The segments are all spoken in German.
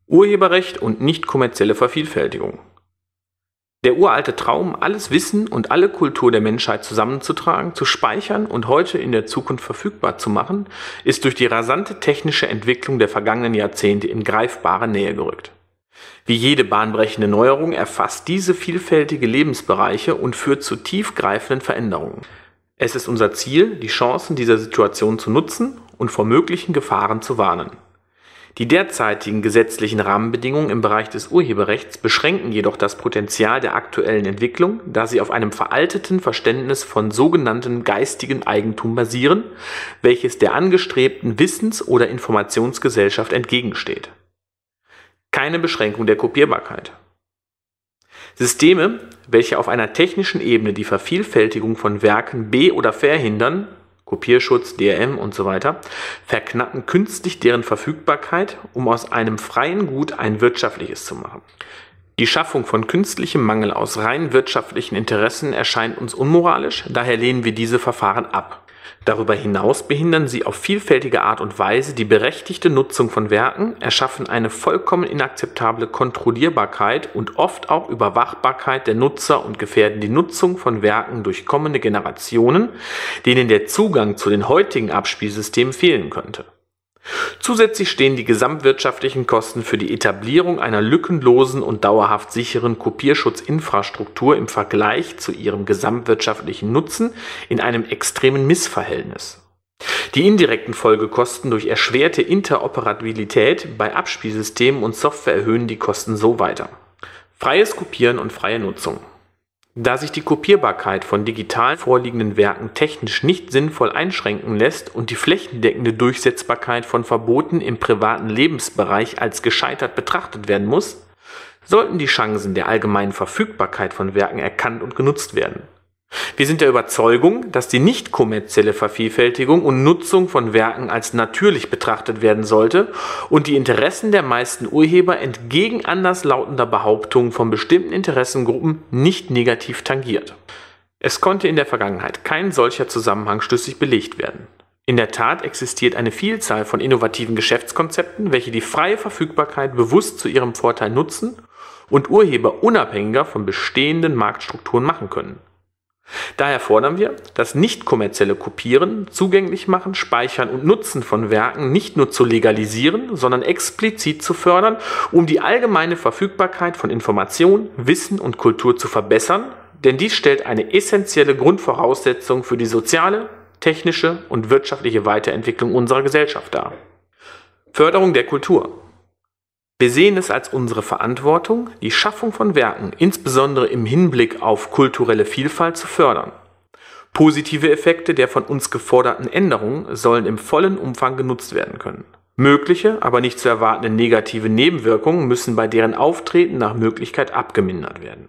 Urheberrecht und nicht kommerzielle Vervielfältigung. Der uralte Traum, alles Wissen und alle Kultur der Menschheit zusammenzutragen, zu speichern und heute in der Zukunft verfügbar zu machen, ist durch die rasante technische Entwicklung der vergangenen Jahrzehnte in greifbare Nähe gerückt. Wie jede bahnbrechende Neuerung erfasst diese vielfältige Lebensbereiche und führt zu tiefgreifenden Veränderungen. Es ist unser Ziel, die Chancen dieser Situation zu nutzen und vor möglichen Gefahren zu warnen. Die derzeitigen gesetzlichen Rahmenbedingungen im Bereich des Urheberrechts beschränken jedoch das Potenzial der aktuellen Entwicklung, da sie auf einem veralteten Verständnis von sogenanntem geistigem Eigentum basieren, welches der angestrebten Wissens- oder Informationsgesellschaft entgegensteht. Keine Beschränkung der Kopierbarkeit. Systeme, welche auf einer technischen Ebene die Vervielfältigung von Werken be- oder verhindern, Kopierschutz, DRM usw., verknappen künstlich deren Verfügbarkeit, um aus einem freien Gut ein wirtschaftliches zu machen. Die Schaffung von künstlichem Mangel aus rein wirtschaftlichen Interessen erscheint uns unmoralisch, daher lehnen wir diese Verfahren ab. Darüber hinaus behindern sie auf vielfältige Art und Weise die berechtigte Nutzung von Werken, erschaffen eine vollkommen inakzeptable Kontrollierbarkeit und oft auch Überwachbarkeit der Nutzer und gefährden die Nutzung von Werken durch kommende Generationen, denen der Zugang zu den heutigen Abspielsystemen fehlen könnte. Zusätzlich stehen die gesamtwirtschaftlichen Kosten für die Etablierung einer lückenlosen und dauerhaft sicheren Kopierschutzinfrastruktur im Vergleich zu ihrem gesamtwirtschaftlichen Nutzen in einem extremen Missverhältnis. Die indirekten Folgekosten durch erschwerte Interoperabilität bei Abspielsystemen und Software erhöhen die Kosten so weiter. Freies Kopieren und freie Nutzung. Da sich die Kopierbarkeit von digital vorliegenden Werken technisch nicht sinnvoll einschränken lässt und die flächendeckende Durchsetzbarkeit von Verboten im privaten Lebensbereich als gescheitert betrachtet werden muss, sollten die Chancen der allgemeinen Verfügbarkeit von Werken erkannt und genutzt werden. Wir sind der Überzeugung, dass die nicht kommerzielle Vervielfältigung und Nutzung von Werken als natürlich betrachtet werden sollte und die Interessen der meisten Urheber entgegen anderslautender Behauptungen von bestimmten Interessengruppen nicht negativ tangiert. Es konnte in der Vergangenheit kein solcher Zusammenhang schlüssig belegt werden. In der Tat existiert eine Vielzahl von innovativen Geschäftskonzepten, welche die freie Verfügbarkeit bewusst zu ihrem Vorteil nutzen und Urheber unabhängiger von bestehenden Marktstrukturen machen können. Daher fordern wir, das nicht kommerzielle Kopieren, zugänglich machen, Speichern und Nutzen von Werken nicht nur zu legalisieren, sondern explizit zu fördern, um die allgemeine Verfügbarkeit von Information, Wissen und Kultur zu verbessern, denn dies stellt eine essentielle Grundvoraussetzung für die soziale, technische und wirtschaftliche Weiterentwicklung unserer Gesellschaft dar. Förderung der Kultur. Wir sehen es als unsere Verantwortung, die Schaffung von Werken, insbesondere im Hinblick auf kulturelle Vielfalt, zu fördern. Positive Effekte der von uns geforderten Änderungen sollen im vollen Umfang genutzt werden können. Mögliche, aber nicht zu erwartende negative Nebenwirkungen müssen bei deren Auftreten nach Möglichkeit abgemindert werden.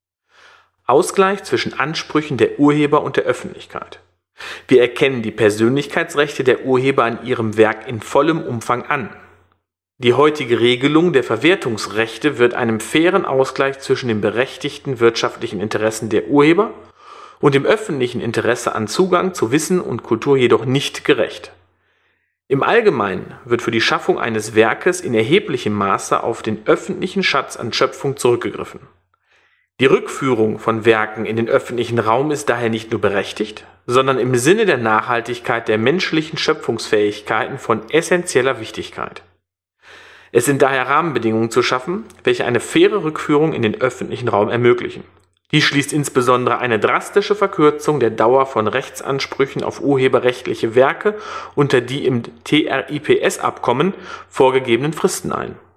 Ausgleich zwischen Ansprüchen der Urheber und der Öffentlichkeit. Wir erkennen die Persönlichkeitsrechte der Urheber an ihrem Werk in vollem Umfang an. Die heutige Regelung der Verwertungsrechte wird einem fairen Ausgleich zwischen den berechtigten wirtschaftlichen Interessen der Urheber und dem öffentlichen Interesse an Zugang zu Wissen und Kultur jedoch nicht gerecht. Im Allgemeinen wird für die Schaffung eines Werkes in erheblichem Maße auf den öffentlichen Schatz an Schöpfung zurückgegriffen. Die Rückführung von Werken in den öffentlichen Raum ist daher nicht nur berechtigt, sondern im Sinne der Nachhaltigkeit der menschlichen Schöpfungsfähigkeiten von essentieller Wichtigkeit. Es sind daher Rahmenbedingungen zu schaffen, welche eine faire Rückführung in den öffentlichen Raum ermöglichen. Dies schließt insbesondere eine drastische Verkürzung der Dauer von Rechtsansprüchen auf urheberrechtliche Werke unter die im TRIPS-Abkommen vorgegebenen Fristen ein.